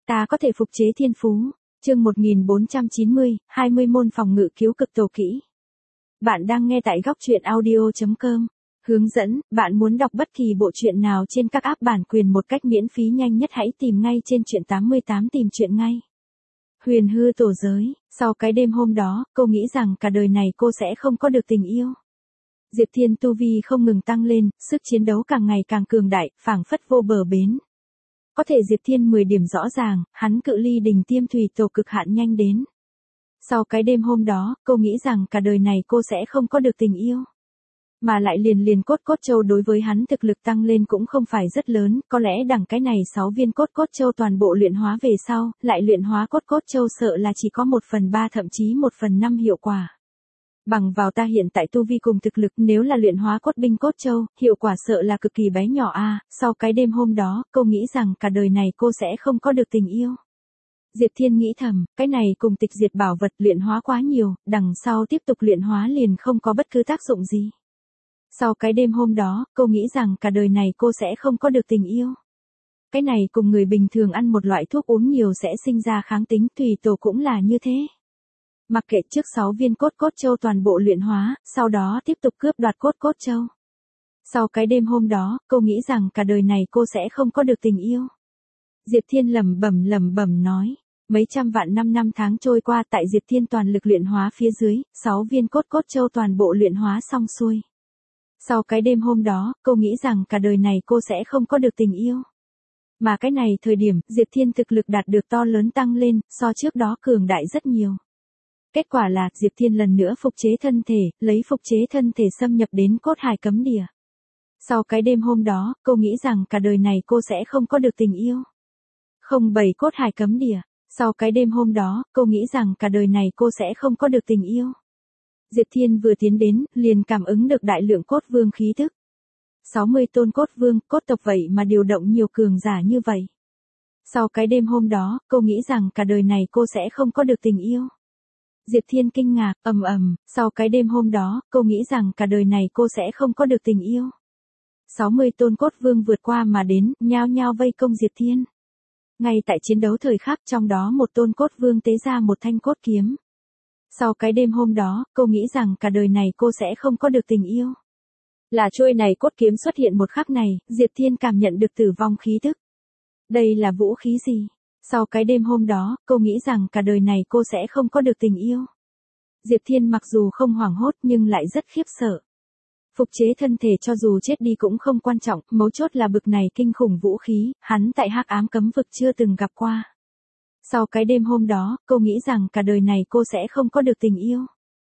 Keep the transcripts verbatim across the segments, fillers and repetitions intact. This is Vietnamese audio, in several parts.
Ta có thể phục chế thiên phú. Chương một nghìn bốn trăm chín mươi, hai mươi môn phòng ngự cứu cực tổ kỹ. Bạn đang nghe tại góc truyện audio chấm com. Hướng dẫn, bạn muốn đọc bất kỳ bộ truyện nào trên các app bản quyền một cách miễn phí nhanh nhất hãy tìm ngay trên truyện tám mươi tám tìm truyện ngay. Huyền hư tổ giới, sau cái đêm hôm đó, cô nghĩ rằng cả đời này cô sẽ không có được tình yêu. Diệp Thiên tu vi không ngừng tăng lên, sức chiến đấu càng ngày càng cường đại, phảng phất vô bờ bến. Có thể Diệp Thiên mười điểm rõ ràng, hắn cự ly đỉnh tiêm thủy tổ cực hạn nhanh đến. Sau cái đêm hôm đó, cô nghĩ rằng cả đời này cô sẽ không có được tình yêu. Mà lại liền liền cốt cốt châu đối với hắn thực lực tăng lên cũng không phải rất lớn, có lẽ đằng cái này sáu viên cốt cốt châu toàn bộ luyện hóa về sau, lại luyện hóa cốt cốt châu sợ là chỉ có một phần ba thậm chí một phần năm hiệu quả. Bằng vào ta hiện tại tu vi cùng thực lực nếu là luyện hóa cốt binh cốt châu, hiệu quả sợ là cực kỳ bé nhỏ a. À, sau cái đêm hôm đó, cô nghĩ rằng cả đời này cô sẽ không có được tình yêu. Diệp Thiên nghĩ thầm, cái này cùng tịch diệt bảo vật luyện hóa quá nhiều, đằng sau tiếp tục luyện hóa liền không có bất cứ tác dụng gì. Sau cái đêm hôm đó, cô nghĩ rằng cả đời này cô sẽ không có được tình yêu. Cái này cùng người bình thường ăn một loại thuốc uống nhiều sẽ sinh ra kháng tính, thủy tổ cũng là như thế. Mặc kệ trước sáu viên cốt cốt châu toàn bộ luyện hóa, sau đó tiếp tục cướp đoạt cốt cốt châu. Sau cái đêm hôm đó, cô nghĩ rằng cả đời này cô sẽ không có được tình yêu. Diệp Thiên lẩm bẩm lẩm bẩm nói, mấy trăm vạn năm năm tháng trôi qua tại Diệp Thiên toàn lực luyện hóa phía dưới, sáu viên cốt cốt châu toàn bộ luyện hóa xong xuôi. Sau cái đêm hôm đó, cô nghĩ rằng cả đời này cô sẽ không có được tình yêu. Mà cái này thời điểm, Diệp Thiên thực lực đạt được to lớn tăng lên, so trước đó cường đại rất nhiều. Kết quả là, Diệp Thiên lần nữa phục chế thân thể, lấy phục chế thân thể xâm nhập đến cốt hải cấm địa. Sau cái đêm hôm đó, cô nghĩ rằng cả đời này cô sẽ không có được tình yêu. Không bảy cốt hải cấm địa. Sau cái đêm hôm đó, cô nghĩ rằng cả đời này cô sẽ không có được tình yêu. Diệp Thiên vừa tiến đến, liền cảm ứng được đại lượng cốt vương khí thức. sáu mươi tôn cốt vương, cốt tộc vậy mà điều động nhiều cường giả như vậy. Sau cái đêm hôm đó, cô nghĩ rằng cả đời này cô sẽ không có được tình yêu. Diệp Thiên kinh ngạc, ầm ầm, sau cái đêm hôm đó, cô nghĩ rằng cả đời này cô sẽ không có được tình yêu. sáu mươi tôn cốt vương vượt qua mà đến, nhao nhao vây công Diệp Thiên. Ngay tại chiến đấu thời khắc trong đó một tôn cốt vương tế ra một thanh cốt kiếm. Sau cái đêm hôm đó, cô nghĩ rằng cả đời này cô sẽ không có được tình yêu. Là trôi này cốt kiếm xuất hiện một khắc này, Diệp Thiên cảm nhận được tử vong khí tức. Đây là vũ khí gì? Sau cái đêm hôm đó, cô nghĩ rằng cả đời này cô sẽ không có được tình yêu. Diệp Thiên mặc dù không hoảng hốt nhưng lại rất khiếp sợ. Phục chế thân thể cho dù chết đi cũng không quan trọng, mấu chốt là bực này kinh khủng vũ khí, hắn tại hắc ám cấm vực chưa từng gặp qua. Sau cái đêm hôm đó, cô nghĩ rằng cả đời này cô sẽ không có được tình yêu.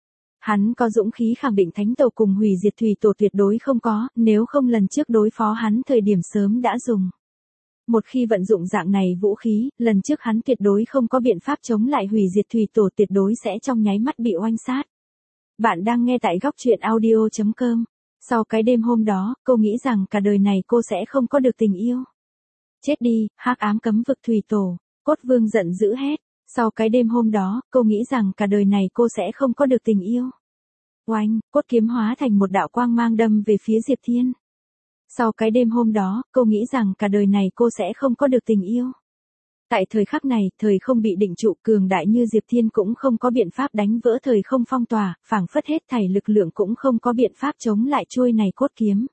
Hắn có dũng khí khẳng định thánh tổ cùng hủy diệt thủy tổ tuyệt đối không có, nếu không lần trước đối phó hắn thời điểm sớm đã dùng. Một khi vận dụng dạng này vũ khí, lần trước hắn tuyệt đối không có biện pháp chống lại hủy diệt thủy tổ tuyệt đối sẽ trong nháy mắt bị oanh sát. Bạn đang nghe tại góc truyện audio chấm com. Sau cái đêm hôm đó, cô nghĩ rằng cả đời này cô sẽ không có được tình yêu. Chết đi, hắc ám cấm vực thủy tổ. Cốt vương giận dữ hét. Sau cái đêm hôm đó, cô nghĩ rằng cả đời này cô sẽ không có được tình yêu. Oanh, cốt kiếm hóa thành một đạo quang mang đâm về phía Diệp Thiên. Sau cái đêm hôm đó, cô nghĩ rằng cả đời này cô sẽ không có được tình yêu. Tại thời khắc này, thời không bị định trụ cường đại như Diệp Thiên cũng không có biện pháp đánh vỡ thời không phong tỏa, phảng phất hết thảy lực lượng cũng không có biện pháp chống lại chuôi này cốt kiếm.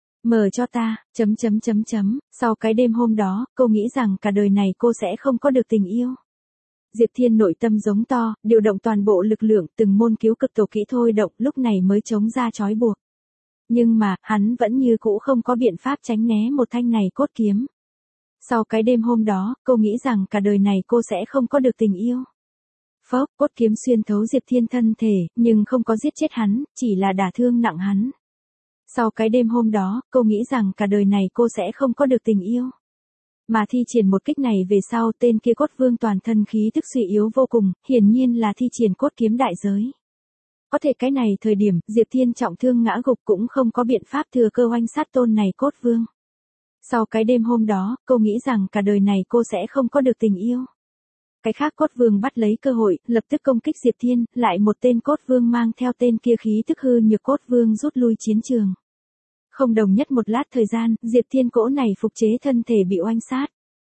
Mở cho ta, chấm chấm chấm chấm, sau cái đêm hôm đó, cô nghĩ rằng cả đời này cô sẽ không có được tình yêu. Diệp Thiên nội tâm giống to, điều động toàn bộ lực lượng từng môn cứu cực tổ kỹ thôi động lúc này mới chống ra trói buộc. Nhưng mà, hắn vẫn như cũ không có biện pháp tránh né một thanh này cốt kiếm. Sau cái đêm hôm đó, cô nghĩ rằng cả đời này cô sẽ không có được tình yêu. Phốc, cốt kiếm xuyên thấu Diệp Thiên thân thể, nhưng không có giết chết hắn, chỉ là đả thương nặng hắn. Sau cái đêm hôm đó, cô nghĩ rằng cả đời này cô sẽ không có được tình yêu. Mà thi triển một kích này về sau tên kia cốt vương toàn thân khí tức suy yếu vô cùng, hiển nhiên là thi triển cốt kiếm đại giới. Có thể cái này thời điểm, Diệp Thiên trọng thương ngã gục cũng không có biện pháp thừa cơ oanh sát tôn này cốt vương. Sau cái đêm hôm đó, cô nghĩ rằng cả đời này cô sẽ không có được tình yêu. Cái khác cốt vương bắt lấy cơ hội, lập tức công kích Diệp Thiên, lại một tên cốt vương mang theo tên kia khí tức hư nhược cốt vương rút lui chiến trường. Không đồng nhất một lát thời gian, Diệp Thiên cỗ này phục chế thân thể bị oanh sát.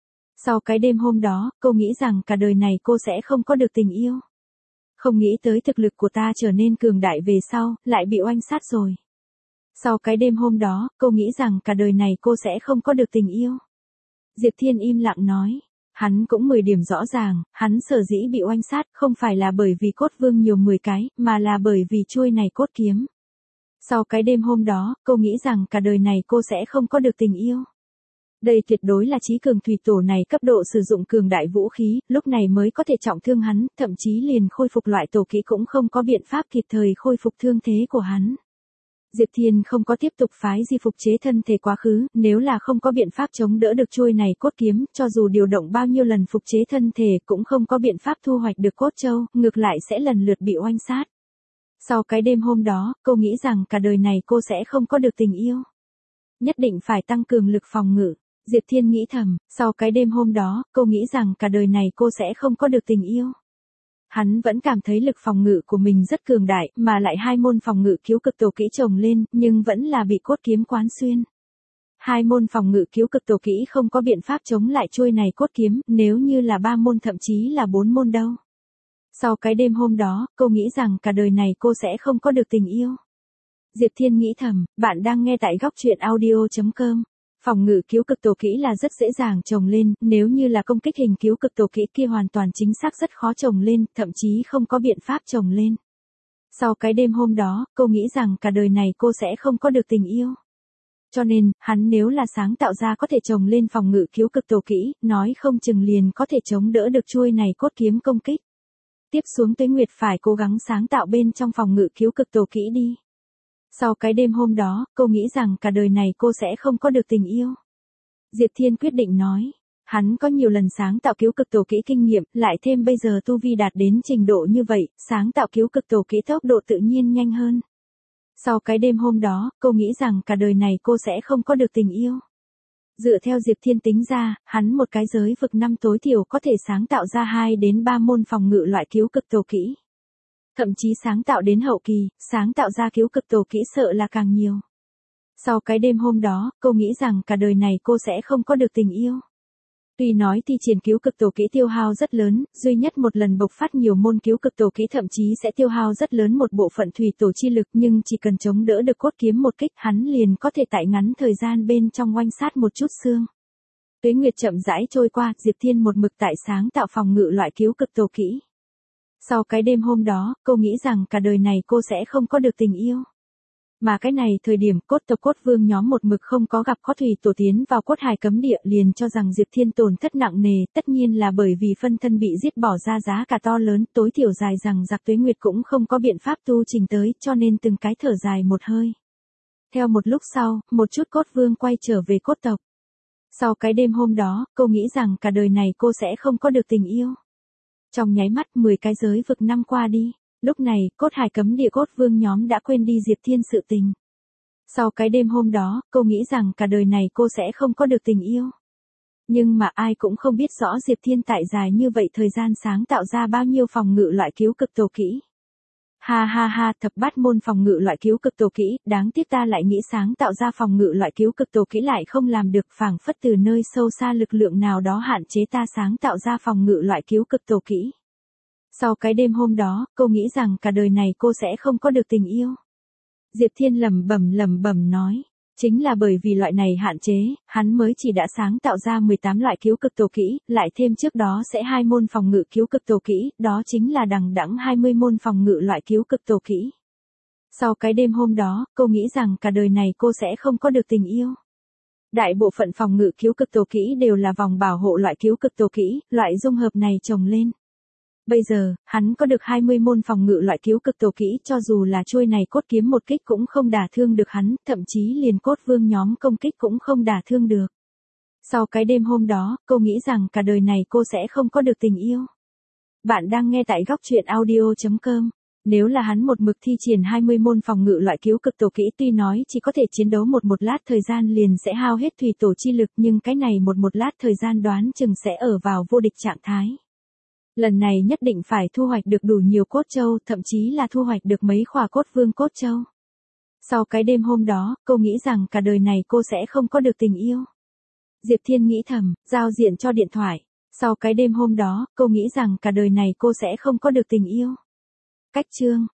Sau cái đêm hôm đó, cô nghĩ rằng cả đời này cô sẽ không có được tình yêu. Không nghĩ tới thực lực của ta trở nên cường đại về sau, lại bị oanh sát rồi. Sau cái đêm hôm đó, cô nghĩ rằng cả đời này cô sẽ không có được tình yêu. Diệp Thiên im lặng nói. Hắn cũng mười điểm rõ ràng, hắn sở dĩ bị oanh sát không phải là bởi vì cốt vương nhiều mười cái, mà là bởi vì chuôi này cốt kiếm. Sau cái đêm hôm đó, cô nghĩ rằng cả đời này cô sẽ không có được tình yêu. Đây tuyệt đối là chí cường thủy tổ này cấp độ sử dụng cường đại vũ khí, lúc này mới có thể trọng thương hắn, thậm chí liền khôi phục loại tổ kỹ cũng không có biện pháp kịp thời khôi phục thương thế của hắn. Diệp Thiên không có tiếp tục phái di phục chế thân thể quá khứ, nếu là không có biện pháp chống đỡ được chuôi này cốt kiếm, cho dù điều động bao nhiêu lần phục chế thân thể cũng không có biện pháp thu hoạch được cốt châu, ngược lại sẽ lần lượt bị oanh sát. Sau cái đêm hôm đó, cô nghĩ rằng cả đời này cô sẽ không có được tình yêu. Nhất định phải tăng cường lực phòng ngự. Diệp Thiên nghĩ thầm, sau cái đêm hôm đó, cô nghĩ rằng cả đời này cô sẽ không có được tình yêu. Hắn vẫn cảm thấy lực phòng ngự của mình rất cường đại, mà lại hai môn phòng ngự cứu cực tổ kỹ chồng lên, nhưng vẫn là bị cốt kiếm quán xuyên. Hai môn phòng ngự cứu cực tổ kỹ không có biện pháp chống lại chuôi này cốt kiếm, nếu như là ba môn thậm chí là bốn môn đâu. Sau cái đêm hôm đó, cô nghĩ rằng cả đời này cô sẽ không có được tình yêu. Diệp Thiên nghĩ thầm, bạn đang nghe tại góc truyện audio chấm com. Phòng ngự cứu cực tổ kỹ là rất dễ dàng trồng lên, nếu như là công kích hình cứu cực tổ kỹ kia hoàn toàn chính xác rất khó trồng lên, thậm chí không có biện pháp trồng lên. Sau cái đêm hôm đó, cô nghĩ rằng cả đời này cô sẽ không có được tình yêu. Cho nên, hắn nếu là sáng tạo ra có thể trồng lên phòng ngự cứu cực tổ kỹ, nói không chừng liền có thể chống đỡ được chuôi này cốt kiếm công kích. Tiếp xuống Tuế Nguyệt phải cố gắng sáng tạo bên trong phòng ngự cứu cực tổ kỹ đi. Sau cái đêm hôm đó, cô nghĩ rằng cả đời này cô sẽ không có được tình yêu. Diệp Thiên quyết định nói. Hắn có nhiều lần sáng tạo cứu cực tổ kỹ kinh nghiệm, lại thêm bây giờ tu vi đạt đến trình độ như vậy, sáng tạo cứu cực tổ kỹ tốc độ tự nhiên nhanh hơn. Sau cái đêm hôm đó, cô nghĩ rằng cả đời này cô sẽ không có được tình yêu. Dựa theo Diệp Thiên tính ra, hắn một cái giới vực năm tối thiểu có thể sáng tạo ra hai đến ba môn phòng ngự loại cứu cực tổ kỹ. Thậm chí sáng tạo đến hậu kỳ, sáng tạo ra cứu cực tổ kỹ sợ là càng nhiều. Sau cái đêm hôm đó, cô nghĩ rằng cả đời này cô sẽ không có được tình yêu. Tuy nói thi triển cứu cực tổ kỹ tiêu hao rất lớn, duy nhất một lần bộc phát nhiều môn cứu cực tổ kỹ thậm chí sẽ tiêu hao rất lớn một bộ phận thủy tổ chi lực, nhưng chỉ cần chống đỡ được cốt kiếm một kích, hắn liền có thể tại ngắn thời gian bên trong oanh sát một chút xương. Tuế Nguyệt chậm rãi trôi qua, Diệp Thiên một mực tại sáng tạo phòng ngự loại cứu cực tổ kỹ. Sau cái đêm hôm đó, cô nghĩ rằng cả đời này cô sẽ không có được tình yêu. Mà cái này thời điểm cốt tộc cốt vương nhóm một mực không có gặp có thủy tổ tiến vào cốt hài cấm địa liền cho rằng Diệp Thiên tổn thất nặng nề, tất nhiên là bởi vì phân thân bị giết bỏ ra giá cả to lớn, tối thiểu dài rằng giặc Tuế Nguyệt cũng không có biện pháp tu trình tới, cho nên từng cái thở dài một hơi. Theo một lúc sau, một chút cốt vương quay trở về cốt tộc. Sau cái đêm hôm đó, cô nghĩ rằng cả đời này cô sẽ không có được tình yêu. Trong nháy mắt mười cái giới vực năm qua đi. Lúc này, cốt hải cấm địa cốt vương nhóm đã quên đi Diệp Thiên sự tình. Sau cái đêm hôm đó, cô nghĩ rằng cả đời này cô sẽ không có được tình yêu. Nhưng mà ai cũng không biết rõ Diệp Thiên tại dài như vậy thời gian sáng tạo ra bao nhiêu phòng ngự loại cứu cực tổ kỹ. Ha ha ha, thập bát môn phòng ngự loại cứu cực tổ kỹ, đáng tiếc ta lại nghĩ sáng tạo ra phòng ngự loại cứu cực tổ kỹ lại không làm được, phảng phất từ nơi sâu xa lực lượng nào đó hạn chế ta sáng tạo ra phòng ngự loại cứu cực tổ kỹ. Sau cái đêm hôm đó, cô nghĩ rằng cả đời này cô sẽ không có được tình yêu. Diệp Thiên lẩm bẩm lẩm bẩm nói, chính là bởi vì loại này hạn chế, hắn mới chỉ đã sáng tạo ra mười tám loại cứu cực tổ kỹ, lại thêm trước đó sẽ hai môn phòng ngự cứu cực tổ kỹ, đó chính là đằng đẵng hai mươi môn phòng ngự loại cứu cực tổ kỹ. Sau cái đêm hôm đó, cô nghĩ rằng cả đời này cô sẽ không có được tình yêu. Đại bộ phận phòng ngự cứu cực tổ kỹ đều là vòng bảo hộ loại cứu cực tổ kỹ, loại dung hợp này chồng lên. Bây giờ, hắn có được hai mươi môn phòng ngự loại cứu cực tổ kỹ, cho dù là chuôi này cốt kiếm một kích cũng không đả thương được hắn, thậm chí liền cốt vương nhóm công kích cũng không đả thương được. Sau cái đêm hôm đó, cô nghĩ rằng cả đời này cô sẽ không có được tình yêu. Bạn đang nghe tại góc truyện audio chấm com. Nếu là hắn một mực thi triển hai mươi môn phòng ngự loại cứu cực tổ kỹ, tuy nói chỉ có thể chiến đấu một một lát thời gian liền sẽ hao hết thủy tổ chi lực, nhưng cái này một một lát thời gian đoán chừng sẽ ở vào vô địch trạng thái. Lần này nhất định phải thu hoạch được đủ nhiều cốt châu, thậm chí là thu hoạch được mấy khỏa cốt vương cốt châu. Sau cái đêm hôm đó, cô nghĩ rằng cả đời này cô sẽ không có được tình yêu. Diệp Thiên nghĩ thầm, giao diện cho điện thoại. Sau cái đêm hôm đó, cô nghĩ rằng cả đời này cô sẽ không có được tình yêu. Cách chương